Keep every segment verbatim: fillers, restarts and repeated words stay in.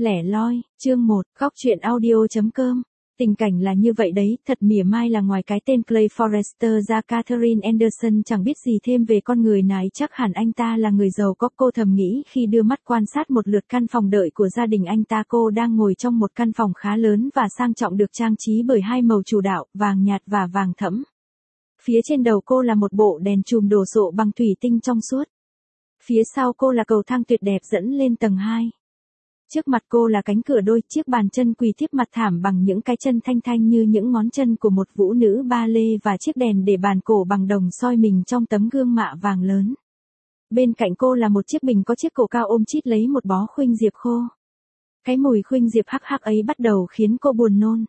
Lẻ loi, chương một, góc truyện audio.com. Tình cảnh là như vậy đấy, thật mỉa mai là ngoài cái tên Clay Forrester ra Catherine Anderson chẳng biết gì thêm về con người này, chắc hẳn anh ta là người giàu có, cô thầm nghĩ khi đưa mắt quan sát một lượt căn phòng đợi của gia đình anh ta. Cô đang ngồi trong một căn phòng khá lớn và sang trọng được trang trí bởi hai màu chủ đạo, vàng nhạt và vàng thẫm. Phía trên đầu cô là một bộ đèn chùm đồ sộ bằng thủy tinh trong suốt. Phía sau cô là cầu thang tuyệt đẹp dẫn lên tầng hai. Trước mặt cô là cánh cửa đôi, chiếc bàn chân quỳ tiếp mặt thảm bằng những cái chân thanh thanh như những ngón chân của một vũ nữ ba lê và chiếc đèn để bàn cổ bằng đồng soi mình trong tấm gương mạ vàng lớn. Bên cạnh cô là một chiếc bình có chiếc cổ cao ôm chít lấy một bó khuynh diệp khô. Cái mùi khuynh diệp hắc hắc ấy bắt đầu khiến cô buồn nôn.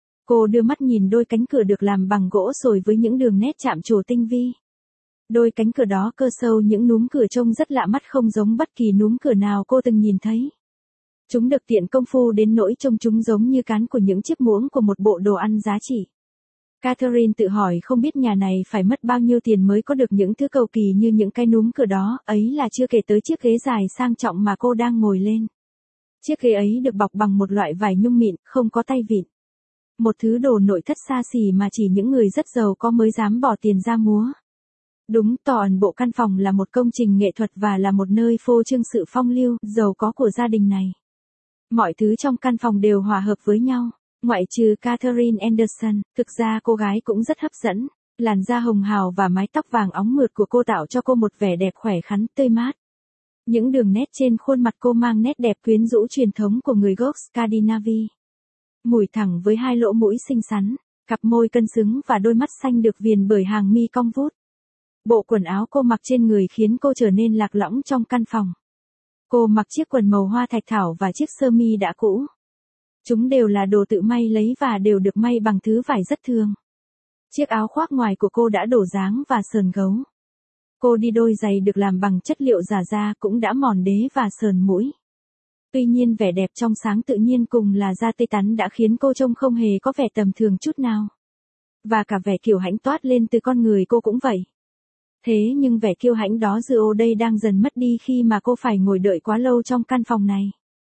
Cô đưa mắt nhìn đôi cánh cửa được làm bằng gỗ sồi với những đường nét chạm trổ tinh vi. Đôi cánh cửa đó cơ sâu những núm cửa trông rất lạ mắt, không giống bất kỳ núm cửa nào cô từng nhìn thấy. Chúng được tiện công phu đến nỗi trông chúng giống như cán của những chiếc muỗng của một bộ đồ ăn giá trị. Catherine tự hỏi không biết nhà này phải mất bao nhiêu tiền mới có được những thứ cầu kỳ như những cái núm cửa đó, ấy là chưa kể tới chiếc ghế dài sang trọng mà cô đang ngồi lên. Chiếc ghế ấy được bọc bằng một loại vải nhung mịn, không có tay vịn. Một thứ đồ nội thất xa xỉ mà chỉ những người rất giàu có mới dám bỏ tiền ra múa. Đúng, toàn bộ căn phòng là một công trình nghệ thuật và là một nơi phô trương sự phong lưu, giàu có của gia đình này. Mọi thứ trong căn phòng đều hòa hợp với nhau, ngoại trừ Catherine Anderson, thực ra cô gái cũng rất hấp dẫn, làn da hồng hào và mái tóc vàng óng mượt của cô tạo cho cô một vẻ đẹp khỏe khoắn, tươi mát. Những đường nét trên khuôn mặt cô mang nét đẹp quyến rũ truyền thống của người gốc Scandinavia. Mũi thẳng với hai lỗ mũi xinh xắn, cặp môi cân xứng và đôi mắt xanh được viền bởi hàng mi cong vút. Bộ quần áo cô mặc trên người khiến cô trở nên lạc lõng trong căn phòng. Cô mặc chiếc quần màu hoa thạch thảo và chiếc sơ mi đã cũ. Chúng đều là đồ tự may lấy và đều được may bằng thứ vải rất thường. Chiếc áo khoác ngoài của cô đã đổ dáng và sờn gấu. Cô đi đôi giày được làm bằng chất liệu giả da cũng đã mòn đế và sờn mũi. Tuy nhiên vẻ đẹp trong sáng tự nhiên cùng là da tươi tắn đã khiến cô trông không hề có vẻ tầm thường chút nào. Và cả vẻ kiêu hãnh toát lên từ con người cô cũng vậy. Thế nhưng vẻ kiêu hãnh đó giờ đây đang dần mất đi khi mà cô phải ngồi đợi quá lâu trong căn phòng này.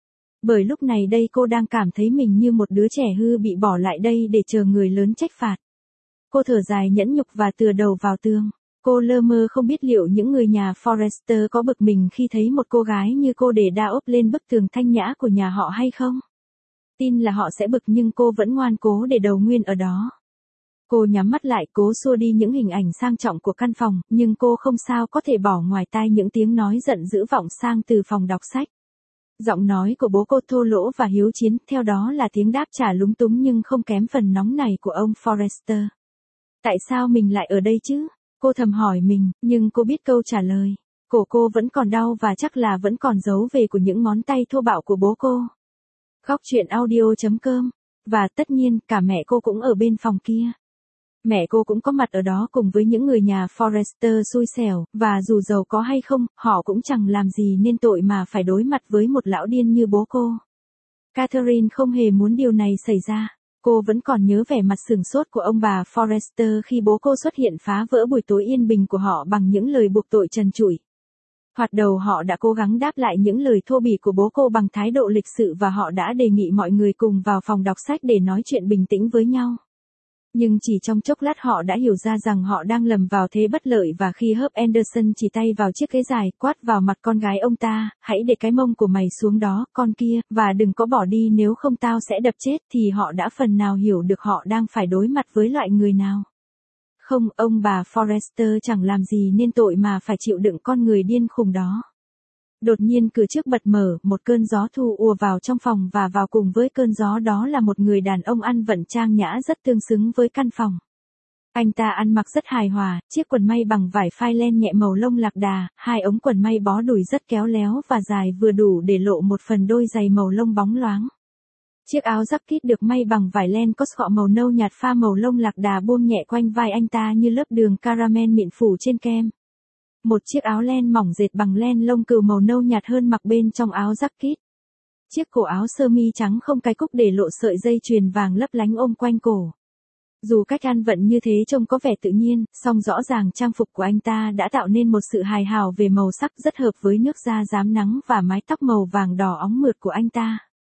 Bởi lúc này đây cô đang cảm thấy mình như một đứa trẻ hư bị bỏ lại đây để chờ người lớn trách phạt. Cô thở dài nhẫn nhục và tựa đầu vào tường. Cô lơ mơ không biết liệu những người nhà Forrester có bực mình khi thấy một cô gái như cô để đa ốp lên bức tường thanh nhã của nhà họ hay không? Tin là họ sẽ bực nhưng cô vẫn ngoan cố để đầu nguyên ở đó. Cô nhắm mắt lại cố xua đi những hình ảnh sang trọng của căn phòng, nhưng cô không sao có thể bỏ ngoài tai những tiếng nói giận dữ vọng sang từ phòng đọc sách. Giọng nói của bố cô thô lỗ và hiếu chiến, theo đó là tiếng đáp trả lúng túng nhưng không kém phần nóng này của ông Forrester. Tại sao mình lại ở đây chứ? Cô thầm hỏi mình, nhưng cô biết câu trả lời. Cổ cô vẫn còn đau và chắc là vẫn còn dấu về của những ngón tay thô bạo của bố cô. Góc truyện audio.com. Và tất nhiên, cả mẹ cô cũng ở bên phòng kia. Mẹ cô cũng có mặt ở đó cùng với những người nhà Forrester xui xẻo, và dù giàu có hay không, họ cũng chẳng làm gì nên tội mà phải đối mặt với một lão điên như bố cô. Catherine không hề muốn điều này xảy ra. Cô vẫn còn nhớ vẻ mặt sửng sốt của ông bà Forrester khi bố cô xuất hiện phá vỡ buổi tối yên bình của họ bằng những lời buộc tội trần trụi. Thoạt đầu họ đã cố gắng đáp lại những lời thô bỉ của bố cô bằng thái độ lịch sự và họ đã đề nghị mọi người cùng vào phòng đọc sách để nói chuyện bình tĩnh với nhau. Nhưng chỉ trong chốc lát họ đã hiểu ra rằng họ đang lầm vào thế bất lợi và khi Herb Anderson chỉ tay vào chiếc ghế dài, quát vào mặt con gái ông ta, hãy để cái mông của mày xuống đó, con kia, và đừng có bỏ đi nếu không tao sẽ đập chết, thì họ đã phần nào hiểu được họ đang phải đối mặt với loại người nào. Không, ông bà Forrester chẳng làm gì nên tội mà phải chịu đựng con người điên khùng đó. Đột nhiên cửa trước bật mở, một cơn gió thu ùa vào trong phòng và vào cùng với cơn gió đó là một người đàn ông ăn vận trang nhã rất tương xứng với căn phòng. Anh ta ăn mặc rất hài hòa, chiếc quần may bằng vải phai len nhẹ màu lông lạc đà, hai ống quần may bó đùi rất kéo léo và dài vừa đủ để lộ một phần đôi giày màu lông bóng loáng. Chiếc áo jacket được may bằng vải len có sọ màu nâu nhạt pha màu lông lạc đà buông nhẹ quanh vai anh ta như lớp đường caramel mịn phủ trên kem. Một chiếc áo len mỏng dệt bằng len lông cừu màu nâu nhạt hơn mặc bên trong áo jacket. Chiếc cổ áo sơ mi trắng không cái cúc để lộ sợi dây chuyền vàng lấp lánh ôm quanh cổ. Dù cách ăn vận như thế trông có vẻ tự nhiên, song rõ ràng trang phục của anh ta đã tạo nên một sự hài hào về màu sắc rất hợp với nước da rám nắng và mái tóc màu vàng đỏ óng mượt của anh ta.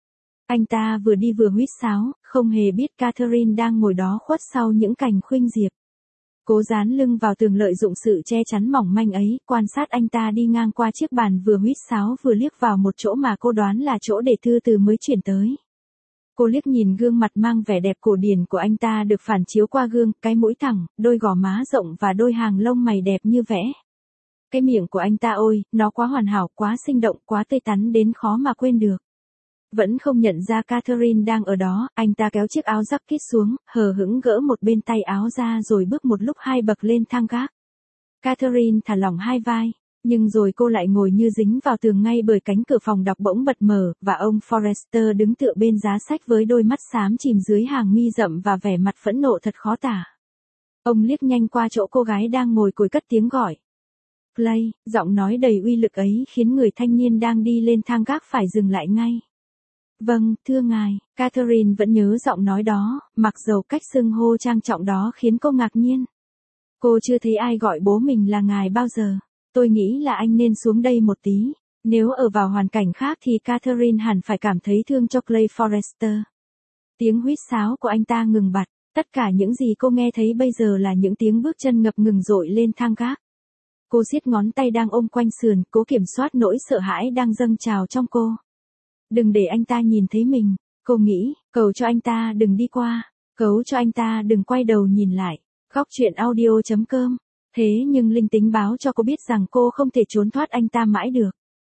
Anh ta vừa đi vừa huýt sáo, không hề biết Catherine đang ngồi đó khuất sau những cành khuynh diệp. Cô dán lưng vào tường lợi dụng sự che chắn mỏng manh ấy, quan sát anh ta đi ngang qua chiếc bàn vừa huýt sáo vừa liếc vào một chỗ mà cô đoán là chỗ để thư từ mới chuyển tới. Cô liếc nhìn gương mặt mang vẻ đẹp cổ điển của anh ta được phản chiếu qua gương, cái mũi thẳng, đôi gò má rộng và đôi hàng lông mày đẹp như vẽ. Cái miệng của anh ta ôi, nó quá hoàn hảo, quá sinh động, quá tươi tắn đến khó mà quên được. Vẫn không nhận ra Catherine đang ở đó, anh ta kéo chiếc áo jacket xuống, hờ hững gỡ một bên tay áo ra rồi bước một lúc hai bậc lên thang gác. Catherine thả lỏng hai vai, nhưng rồi cô lại ngồi như dính vào tường ngay bởi cánh cửa phòng đọc bỗng bật mở, và ông Forrester đứng tựa bên giá sách với đôi mắt xám chìm dưới hàng mi rậm và vẻ mặt phẫn nộ thật khó tả. Ông liếc nhanh qua chỗ cô gái đang ngồi cúi cất tiếng gọi. Clay, giọng nói đầy uy lực ấy khiến người thanh niên đang đi lên thang gác phải dừng lại ngay. Vâng, thưa ngài, Catherine vẫn nhớ giọng nói đó, mặc dầu cách xưng hô trang trọng đó khiến cô ngạc nhiên. Cô chưa thấy ai gọi bố mình là ngài bao giờ. Tôi nghĩ là anh nên xuống đây một tí. Nếu ở vào hoàn cảnh khác thì Catherine hẳn phải cảm thấy thương cho Clay Forrester. Tiếng huýt sáo của anh ta ngừng bặt. Tất cả những gì cô nghe thấy bây giờ là những tiếng bước chân ngập ngừng dội lên thang gác. Cô siết ngón tay đang ôm quanh sườn, cố kiểm soát nỗi sợ hãi đang dâng trào trong cô. Đừng để anh ta nhìn thấy mình, cô nghĩ, cầu cho anh ta đừng đi qua, cầu cho anh ta đừng quay đầu nhìn lại. Góc truyện audio chấm com. Thế nhưng linh tính báo cho cô biết rằng cô không thể trốn thoát anh ta mãi được.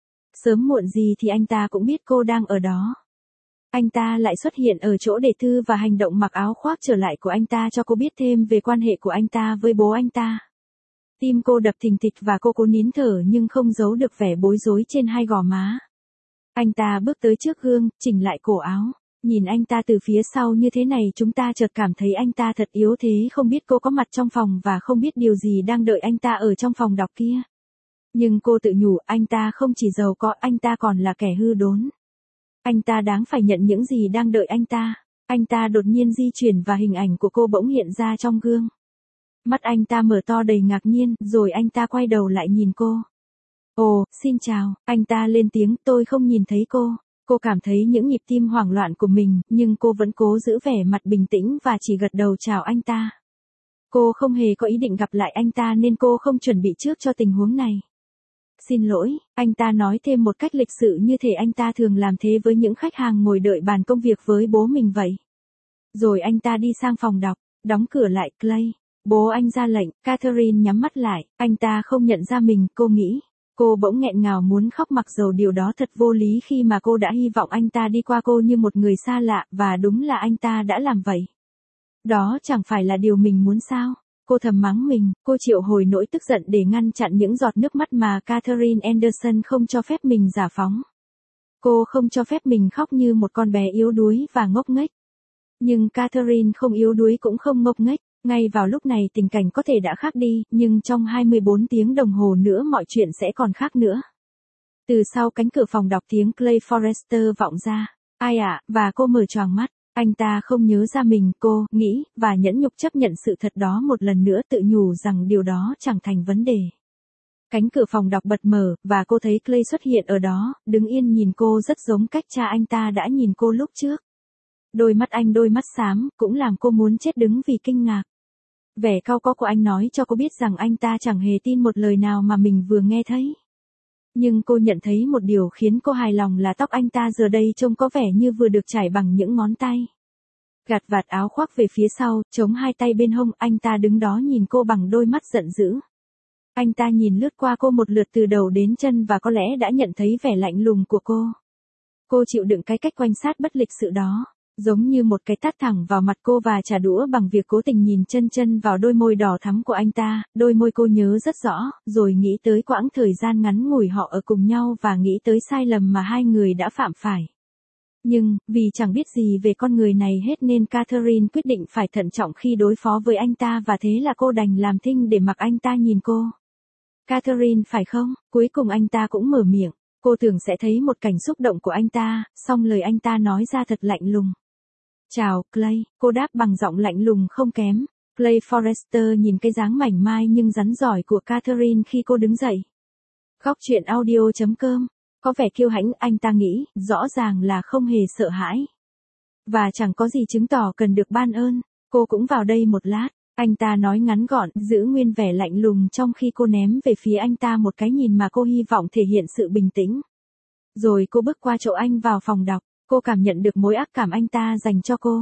Sớm muộn gì thì anh ta cũng biết cô đang ở đó. Anh ta lại xuất hiện ở chỗ để thư và hành động mặc áo khoác trở lại của anh ta cho cô biết thêm về quan hệ của anh ta với bố anh ta. Tim cô đập thình thịch và cô cố nín thở nhưng không giấu được vẻ bối rối trên hai gò má. Anh ta bước tới trước gương, chỉnh lại cổ áo. Nhìn anh ta từ phía sau như thế này chúng ta chợt cảm thấy anh ta thật yếu thế, không biết cô có mặt trong phòng và không biết điều gì đang đợi anh ta ở trong phòng đọc kia. Nhưng cô tự nhủ anh ta không chỉ giàu có, anh ta còn là kẻ hư đốn. Anh ta đáng phải nhận những gì đang đợi anh ta. Anh ta đột nhiên di chuyển và hình ảnh của cô bỗng hiện ra trong gương. Mắt anh ta mở to đầy ngạc nhiên, rồi anh ta quay đầu lại nhìn cô. Ồ, xin chào, anh ta lên tiếng, tôi không nhìn thấy cô. Cô cảm thấy những nhịp tim hoảng loạn của mình, nhưng cô vẫn cố giữ vẻ mặt bình tĩnh và chỉ gật đầu chào anh ta. Cô không hề có ý định gặp lại anh ta nên cô không chuẩn bị trước cho tình huống này. Xin lỗi, anh ta nói thêm một cách lịch sự như thể anh ta thường làm thế với những khách hàng ngồi đợi bàn công việc với bố mình vậy. Rồi anh ta đi sang phòng đọc, đóng cửa lại. Clay, bố anh ra lệnh. Catherine nhắm mắt lại, anh ta không nhận ra mình, cô nghĩ. Cô bỗng nghẹn ngào muốn khóc mặc dầu điều đó thật vô lý khi mà cô đã hy vọng anh ta đi qua cô như một người xa lạ, và đúng là anh ta đã làm vậy. Đó chẳng phải là điều mình muốn sao? Cô thầm mắng mình, cô triệu hồi nỗi tức giận để ngăn chặn những giọt nước mắt mà Catherine Anderson không cho phép mình rả phóng. Cô không cho phép mình khóc như một con bé yếu đuối và ngốc nghếch. Nhưng Catherine không yếu đuối cũng không ngốc nghếch. Ngay vào lúc này tình cảnh có thể đã khác đi, nhưng trong hai mươi bốn tiếng đồng hồ nữa mọi chuyện sẽ còn khác nữa. Từ sau cánh cửa phòng đọc tiếng Clay Forrester vọng ra. Ai ạ, à? Và cô mở choàng mắt. Anh ta không nhớ ra mình, cô nghĩ, và nhẫn nhục chấp nhận sự thật đó một lần nữa, tự nhủ rằng điều đó chẳng thành vấn đề. Cánh cửa phòng đọc bật mở, và cô thấy Clay xuất hiện ở đó, đứng yên nhìn cô rất giống cách cha anh ta đã nhìn cô lúc trước. Đôi mắt anh đôi mắt xám, cũng làm cô muốn chết đứng vì kinh ngạc. Vẻ cau có của anh nói cho cô biết rằng anh ta chẳng hề tin một lời nào mà mình vừa nghe thấy. Nhưng cô nhận thấy một điều khiến cô hài lòng là tóc anh ta giờ đây trông có vẻ như vừa được trải bằng những ngón tay. Gạt vạt áo khoác về phía sau, chống hai tay bên hông, anh ta đứng đó nhìn cô bằng đôi mắt giận dữ. Anh ta nhìn lướt qua cô một lượt từ đầu đến chân và có lẽ đã nhận thấy vẻ lạnh lùng của cô. Cô chịu đựng cái cách quan sát bất lịch sự đó. Giống như một cái tát thẳng vào mặt cô và trả đũa bằng việc cố tình nhìn chân chân vào đôi môi đỏ thắm của anh ta, đôi môi cô nhớ rất rõ, rồi nghĩ tới quãng thời gian ngắn ngủi họ ở cùng nhau và nghĩ tới sai lầm mà hai người đã phạm phải. Nhưng, vì chẳng biết gì về con người này hết nên Catherine quyết định phải thận trọng khi đối phó với anh ta và thế là cô đành làm thinh để mặc anh ta nhìn cô. Catherine phải không? Cuối cùng anh ta cũng mở miệng. Cô tưởng sẽ thấy một cảnh xúc động của anh ta, song lời anh ta nói ra thật lạnh lùng. Chào, Clay, cô đáp bằng giọng lạnh lùng không kém. Clay Forrester nhìn cái dáng mảnh mai nhưng rắn giỏi của Catherine khi cô đứng dậy. Góc truyện audio chấm com Có vẻ kiêu hãnh, anh ta nghĩ, rõ ràng là không hề sợ hãi. Và chẳng có gì chứng tỏ cần được ban ơn. Cô cũng vào đây một lát. Anh ta nói ngắn gọn, giữ nguyên vẻ lạnh lùng trong khi cô ném về phía anh ta một cái nhìn mà cô hy vọng thể hiện sự bình tĩnh. Rồi cô bước qua chỗ anh vào phòng đọc. Cô cảm nhận được mối ác cảm anh ta dành cho cô.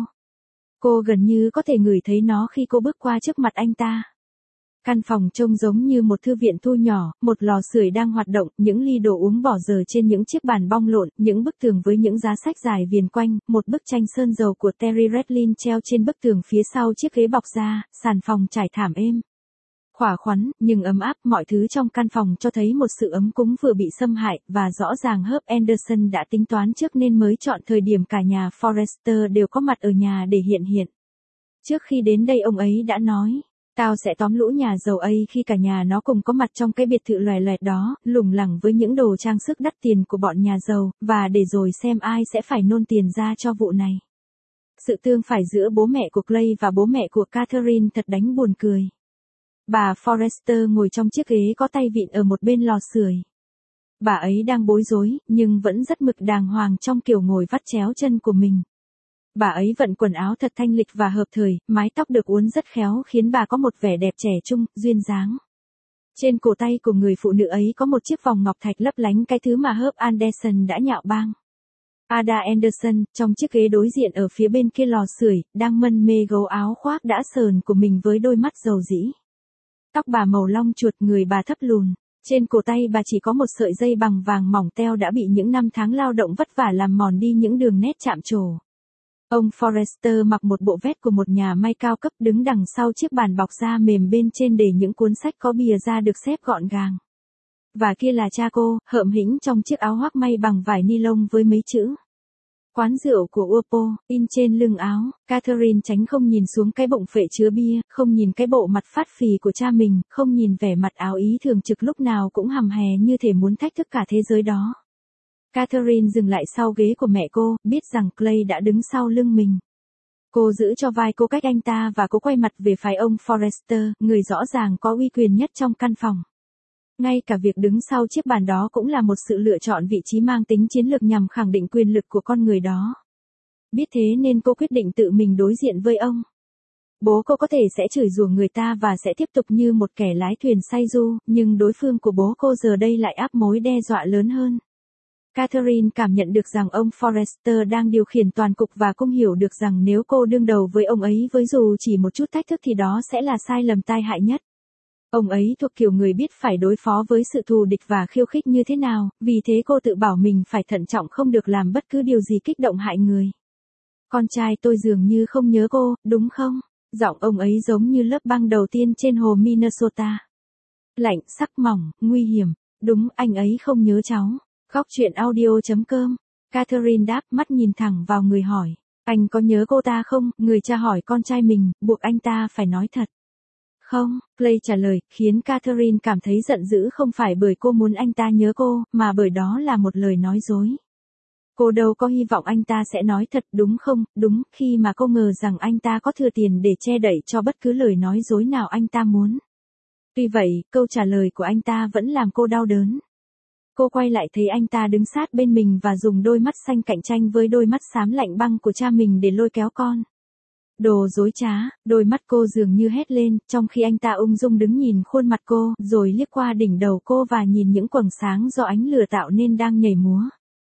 Cô gần như có thể ngửi thấy nó khi cô bước qua trước mặt anh ta. Căn phòng trông giống như một thư viện thu nhỏ, một lò sưởi đang hoạt động, những ly đồ uống bỏ dở trên những chiếc bàn bong lộn, những bức tường với những giá sách dài viền quanh, một bức tranh sơn dầu của Terry Redlin treo trên bức tường phía sau chiếc ghế bọc da, sàn phòng trải thảm êm. Khỏa khoắn, nhưng ấm áp, mọi thứ trong căn phòng cho thấy một sự ấm cúng vừa bị xâm hại, và rõ ràng Herb Anderson đã tính toán trước nên mới chọn thời điểm cả nhà Forrester đều có mặt ở nhà để hiện hiện. Trước khi đến đây ông ấy đã nói, tao sẽ tóm lũ nhà giàu ấy khi cả nhà nó cùng có mặt trong cái biệt thự loè loẹt đó, lủng lẳng với những đồ trang sức đắt tiền của bọn nhà giàu, và để rồi xem ai sẽ phải nôn tiền ra cho vụ này. Sự tương phản giữa bố mẹ của Clay và bố mẹ của Catherine thật đánh buồn cười. Bà Forrester ngồi trong chiếc ghế có tay vịn ở một bên lò sưởi. Bà ấy đang bối rối, nhưng vẫn rất mực đàng hoàng trong kiểu ngồi vắt chéo chân của mình. Bà ấy vận quần áo thật thanh lịch và hợp thời, mái tóc được uốn rất khéo khiến bà có một vẻ đẹp trẻ trung, duyên dáng. Trên cổ tay của người phụ nữ ấy có một chiếc vòng ngọc thạch lấp lánh, cái thứ mà Herb Anderson đã nhạo báng. Ada Anderson, trong chiếc ghế đối diện ở phía bên kia lò sưởi, đang mân mê gấu áo khoác đã sờn của mình với đôi mắt dầu dĩ. Tóc bà màu long chuột, người bà thấp lùn. Trên cổ tay bà chỉ có một sợi dây bằng vàng mỏng teo đã bị những năm tháng lao động vất vả làm mòn đi những đường nét chạm trổ. Ông Forrester mặc một bộ vest của một nhà may cao cấp, đứng đằng sau chiếc bàn bọc da mềm bên trên để những cuốn sách có bìa da được xếp gọn gàng. Và kia là cha cô, hợm hĩnh trong chiếc áo hoác may bằng vải ni lông với mấy chữ quán rượu của Uopo in trên lưng áo. Catherine tránh không nhìn xuống cái bụng phệ chứa bia, không nhìn cái bộ mặt phát phì của cha mình, không nhìn vẻ mặt áo ý thường trực lúc nào cũng hầm hè như thể muốn thách thức cả thế giới đó. Catherine dừng lại sau ghế của mẹ cô, biết rằng Clay đã đứng sau lưng mình. Cô giữ cho vai cô cách anh ta và cô quay mặt về phía ông Forrester, người rõ ràng có uy quyền nhất trong căn phòng. Ngay cả việc đứng sau chiếc bàn đó cũng là một sự lựa chọn vị trí mang tính chiến lược nhằm khẳng định quyền lực của con người đó. Biết thế nên cô quyết định tự mình đối diện với ông. Bố cô có thể sẽ chửi rủa người ta và sẽ tiếp tục như một kẻ lái thuyền say du, nhưng đối phương của bố cô giờ đây lại áp mối đe dọa lớn hơn. Catherine cảm nhận được rằng ông Forrester đang điều khiển toàn cục và cũng hiểu được rằng nếu cô đương đầu với ông ấy với dù chỉ một chút thách thức thì đó sẽ là sai lầm tai hại nhất. Ông ấy thuộc kiểu người biết phải đối phó với sự thù địch và khiêu khích như thế nào, vì thế cô tự bảo mình phải thận trọng không được làm bất cứ điều gì kích động hại người. Con trai tôi dường như không nhớ cô, đúng không? Giọng ông ấy giống như lớp băng đầu tiên trên hồ Minnesota. Lạnh, sắc mỏng, nguy hiểm. Đúng, anh ấy không nhớ cháu. Góc truyện audio chấm com. Catherine đáp, mắt nhìn thẳng vào người hỏi. Anh có nhớ cô ta không? Người cha hỏi con trai mình, buộc anh ta phải nói thật. Không, Clay trả lời, khiến Catherine cảm thấy giận dữ không phải bởi cô muốn anh ta nhớ cô, mà bởi đó là một lời nói dối. Cô đâu có hy vọng anh ta sẽ nói thật, đúng không? Đúng, khi mà cô ngờ rằng anh ta có thừa tiền để che đậy cho bất cứ lời nói dối nào anh ta muốn. Tuy vậy, câu trả lời của anh ta vẫn làm cô đau đớn. Cô quay lại thấy anh ta đứng sát bên mình và dùng đôi mắt xanh cạnh tranh với đôi mắt xám lạnh băng của cha mình để lôi kéo con. Đồ dối trá, đôi mắt cô dường như hét lên, trong khi anh ta ung dung đứng nhìn khuôn mặt cô, rồi liếc qua đỉnh đầu cô và nhìn những quầng sáng do ánh lửa tạo nên đang nhảy múa.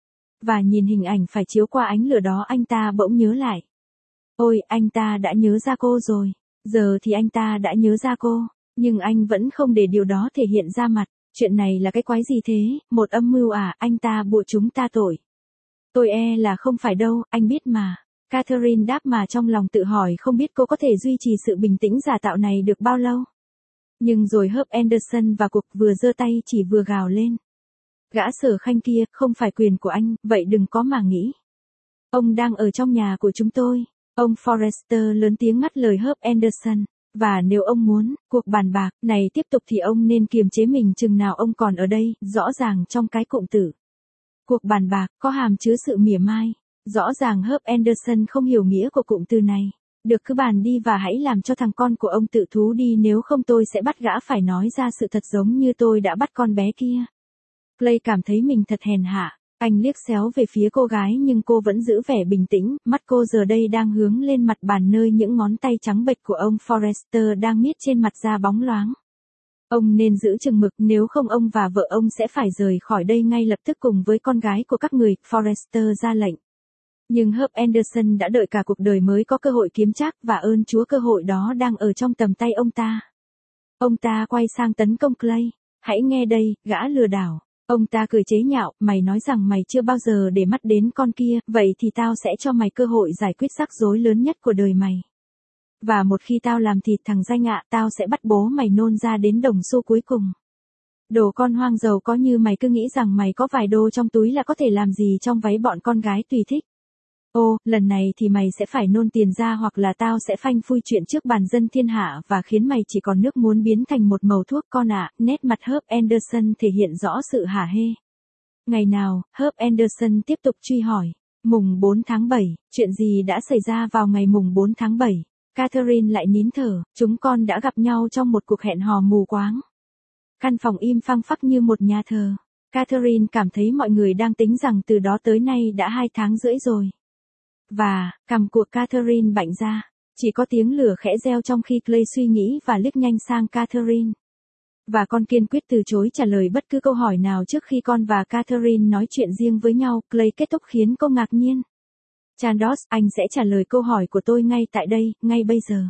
Và nhìn hình ảnh phải chiếu qua ánh lửa đó, anh ta bỗng nhớ lại. Ôi, anh ta đã nhớ ra cô rồi. Giờ thì anh ta đã nhớ ra cô, nhưng anh vẫn không để điều đó thể hiện ra mặt. Chuyện này là cái quái gì thế, một âm mưu à, anh ta buộc chúng ta tội. Tôi e là không phải đâu, anh biết mà. Catherine đáp mà trong lòng tự hỏi không biết cô có thể duy trì sự bình tĩnh giả tạo này được bao lâu. Nhưng rồi Herb Anderson vào cuộc, vừa giơ tay chỉ vừa gào lên. Gã Sở Khanh kia, không phải quyền của anh, vậy đừng có mà nghĩ. Ông đang ở trong nhà của chúng tôi. Ông Forrester lớn tiếng ngắt lời Herb Anderson. Và nếu ông muốn, cuộc bàn bạc này tiếp tục thì ông nên kiềm chế mình chừng nào ông còn ở đây, rõ ràng trong cái cụm từ. Cuộc bàn bạc có hàm chứa sự mỉa mai. Rõ ràng Herb Anderson không hiểu nghĩa của cụm từ này. Được, cứ bàn đi và hãy làm cho thằng con của ông tự thú đi, nếu không tôi sẽ bắt gã phải nói ra sự thật giống như tôi đã bắt con bé kia. Clay cảm thấy mình thật hèn hạ. Anh liếc xéo về phía cô gái nhưng cô vẫn giữ vẻ bình tĩnh, mắt cô giờ đây đang hướng lên mặt bàn nơi những ngón tay trắng bệch của ông Forrester đang miết trên mặt da bóng loáng. Ông nên giữ chừng mực, nếu không ông và vợ ông sẽ phải rời khỏi đây ngay lập tức cùng với con gái của các người, Forrester ra lệnh. Nhưng Herb Anderson đã đợi cả cuộc đời mới có cơ hội kiếm trác và ơn Chúa cơ hội đó đang ở trong tầm tay ông ta. Ông ta quay sang tấn công Clay. Hãy nghe đây, gã lừa đảo. Ông ta cười chế nhạo, mày nói rằng mày chưa bao giờ để mắt đến con kia, vậy thì tao sẽ cho mày cơ hội giải quyết rắc rối lớn nhất của đời mày. Và một khi tao làm thịt thằng danh ạ, tao sẽ bắt bố mày nôn ra đến đồng xu cuối cùng. Đồ con hoang giàu có như mày cứ nghĩ rằng mày có vài đô trong túi là có thể làm gì trong váy bọn con gái tùy thích. Ô, lần này thì mày sẽ phải nôn tiền ra hoặc là tao sẽ phanh phui chuyện trước bàn dân thiên hạ và khiến mày chỉ còn nước muốn biến thành một mẩu thuốc con ạ. Nét mặt Herb Anderson thể hiện rõ sự hả hê. Ngày nào, Herb Anderson tiếp tục truy hỏi. Mùng bốn tháng bảy, chuyện gì đã xảy ra vào ngày mùng bốn tháng bảy? Catherine lại nín thở, chúng con đã gặp nhau trong một cuộc hẹn hò mù quáng. Căn phòng im phăng phắc như một nhà thờ. Catherine cảm thấy mọi người đang tính rằng từ đó tới nay đã hai tháng rưỡi rồi. Và, cằm của Catherine bạnh ra. Chỉ có tiếng lửa khẽ reo trong khi Clay suy nghĩ và liếc nhanh sang Catherine. Và con kiên quyết từ chối trả lời bất cứ câu hỏi nào trước khi con và Catherine nói chuyện riêng với nhau. Clay kết thúc khiến cô ngạc nhiên. Chandos, anh sẽ trả lời câu hỏi của tôi ngay tại đây, ngay bây giờ.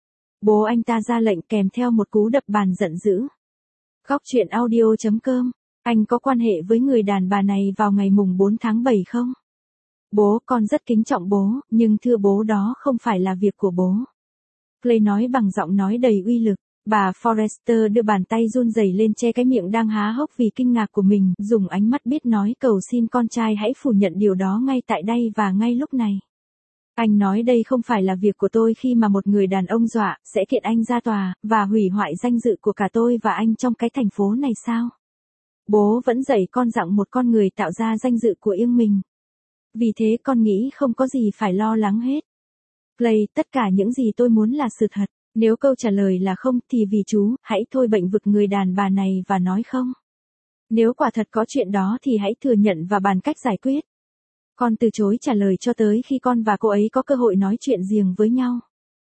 Bố anh ta ra lệnh kèm theo một cú đập bàn giận dữ. Góc truyện audio chấm com. Anh có quan hệ với người đàn bà này vào ngày mùng bốn tháng bảy không? Bố, con rất kính trọng bố, nhưng thưa bố đó không phải là việc của bố. Clay nói bằng giọng nói đầy uy lực. Bà Forrester đưa bàn tay run rẩy lên che cái miệng đang há hốc vì kinh ngạc của mình, dùng ánh mắt biết nói cầu xin con trai hãy phủ nhận điều đó ngay tại đây và ngay lúc này. Anh nói đây không phải là việc của tôi khi mà một người đàn ông dọa, sẽ kiện anh ra tòa, và hủy hoại danh dự của cả tôi và anh trong cái thành phố này sao? Bố vẫn dạy con dặn một con người tạo ra danh dự của riêng mình. Vì thế con nghĩ không có gì phải lo lắng hết. Clay, tất cả những gì tôi muốn là sự thật. Nếu câu trả lời là không thì vì chú, hãy thôi bệnh vực người đàn bà này và nói không. Nếu quả thật có chuyện đó thì hãy thừa nhận và bàn cách giải quyết. Con từ chối trả lời cho tới khi con và cô ấy có cơ hội nói chuyện riêng với nhau.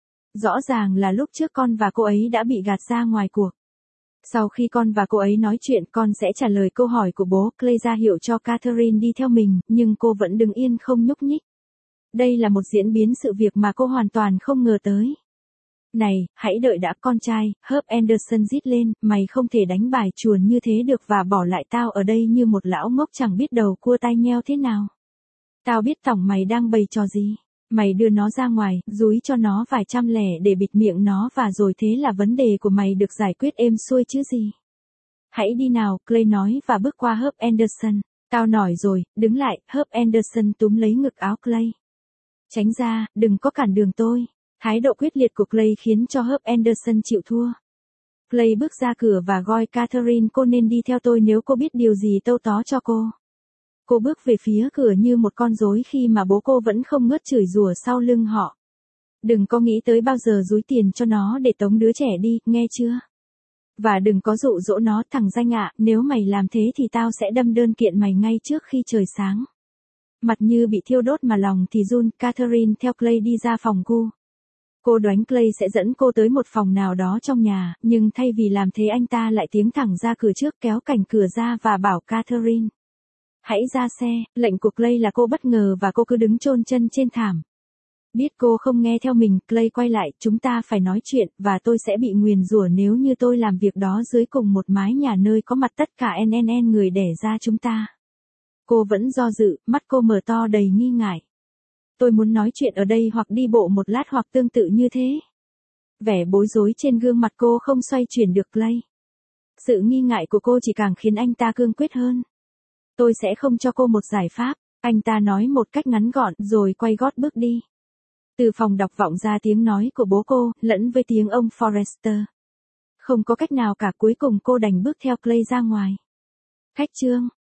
Rõ ràng là lúc trước con và cô ấy đã bị gạt ra ngoài cuộc. Sau khi con và cô ấy nói chuyện con sẽ trả lời câu hỏi của bố. Clay ra hiệu cho Catherine đi theo mình, nhưng cô vẫn đứng yên không nhúc nhích. Đây là một diễn biến sự việc mà cô hoàn toàn không ngờ tới. Này, hãy đợi đã con trai, Herb Anderson rít lên, mày không thể đánh bài chuồn như thế được và bỏ lại tao ở đây như một lão ngốc chẳng biết đầu cua tai nheo thế nào. Tao biết tổng mày đang bày trò gì. Mày đưa nó ra ngoài, dúi cho nó vài trăm lẻ để bịt miệng nó và rồi thế là vấn đề của mày được giải quyết êm xuôi chứ gì. Hãy đi nào, Clay nói và bước qua Herb Anderson. Tao nổi rồi, đứng lại, Herb Anderson túm lấy ngực áo Clay. Tránh ra, đừng có cản đường tôi. Thái độ quyết liệt của Clay khiến cho Herb Anderson chịu thua. Clay bước ra cửa và gọi Catherine, cô nên đi theo tôi nếu cô biết điều gì tâu tó cho cô. Cô bước về phía cửa như một con rối khi mà bố cô vẫn không ngớt chửi rủa sau lưng họ. Đừng có nghĩ tới bao giờ dúi tiền cho nó để tống đứa trẻ đi, nghe chưa? Và đừng có dụ dỗ nó, thằng danh ạ, nếu mày làm thế thì tao sẽ đâm đơn kiện mày ngay trước khi trời sáng. Mặt như bị thiêu đốt mà lòng thì run, Catherine theo Clay đi ra phòng cô. Cô đoán Clay sẽ dẫn cô tới một phòng nào đó trong nhà, nhưng thay vì làm thế anh ta lại tiến thẳng ra cửa trước kéo cành cửa ra và bảo Catherine. Hãy ra xe, lệnh của Clay là cô bất ngờ và cô cứ đứng chôn chân trên thảm. Biết cô không nghe theo mình, Clay quay lại, chúng ta phải nói chuyện, và tôi sẽ bị nguyền rủa nếu như tôi làm việc đó dưới cùng một mái nhà nơi có mặt tất cả en en en người đẻ ra chúng ta. Cô vẫn do dự, mắt cô mở to đầy nghi ngại. Tôi muốn nói chuyện ở đây hoặc đi bộ một lát hoặc tương tự như thế. Vẻ bối rối trên gương mặt cô không xoay chuyển được Clay. Sự nghi ngại của cô chỉ càng khiến anh ta cương quyết hơn. Tôi sẽ không cho cô một giải pháp, anh ta nói một cách ngắn gọn rồi quay gót bước đi. Từ phòng đọc vọng ra tiếng nói của bố cô, lẫn với tiếng ông Forrester. Không có cách nào cả, cuối cùng cô đành bước theo Clay ra ngoài. Khách trương.